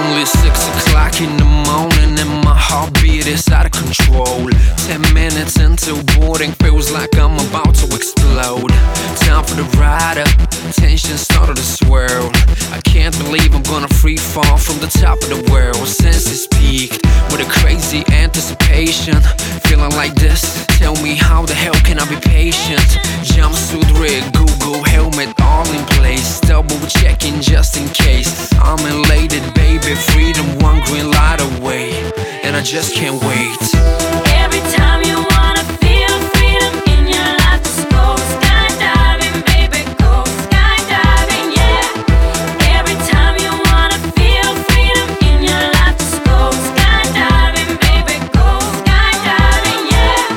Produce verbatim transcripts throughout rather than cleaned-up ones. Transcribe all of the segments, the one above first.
only six o'clock in the morning and my heartbeat is out of control. Ten minutes into boarding, feels like I'm about to explode. Time for the ride up, tension started to swirl. I can't believe I'm gonna free fall from the top of the world. Senses peaked with a crazy anticipation. Feeling like this, tell me how the hell can I be patient? Jumpsuit rig, Google helmet all in place. Double checking just in case. I'm elated, baby, freedom one green light away, and I just can't wait. Every time you wanna feel freedom in your life, just go skydiving, baby, go skydiving, yeah. Every time you wanna feel freedom in your life, just go skydiving, baby, go skydiving, yeah.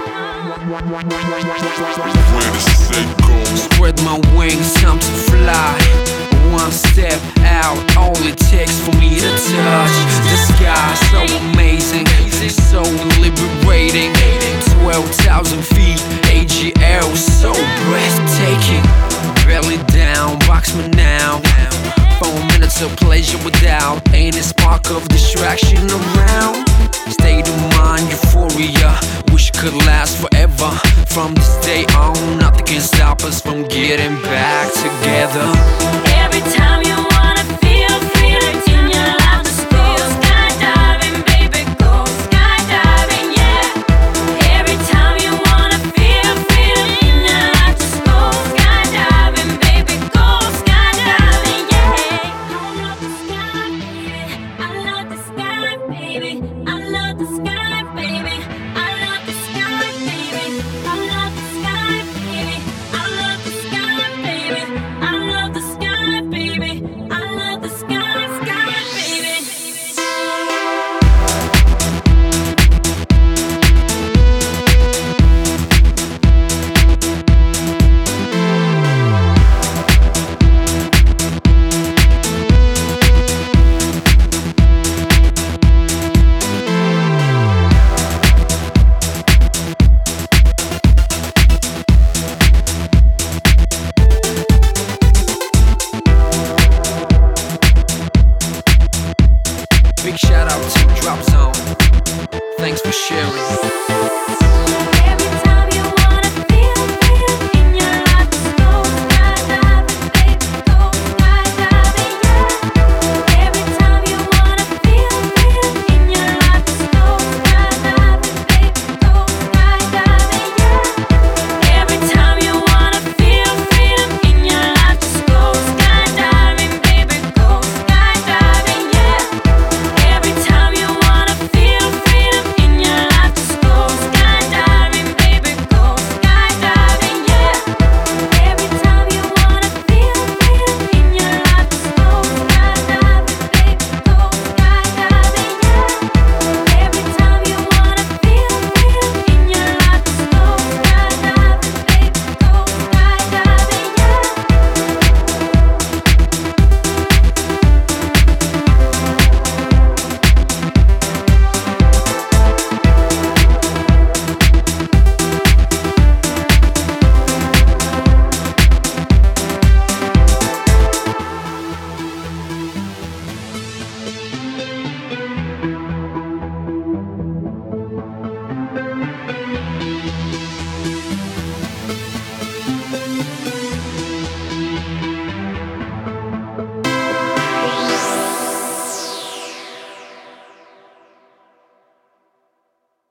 Spread my wings, time to fly. One step out, all it takes for me to touch the sky. So amazing, so liberating. Twelve thousand feet, A G L, so breathtaking. Belly down, box me now. Four minutes of pleasure without any spark of distraction around. State of mind, euphoria, wish could last forever. From this day on, nothing can stop us from getting back together.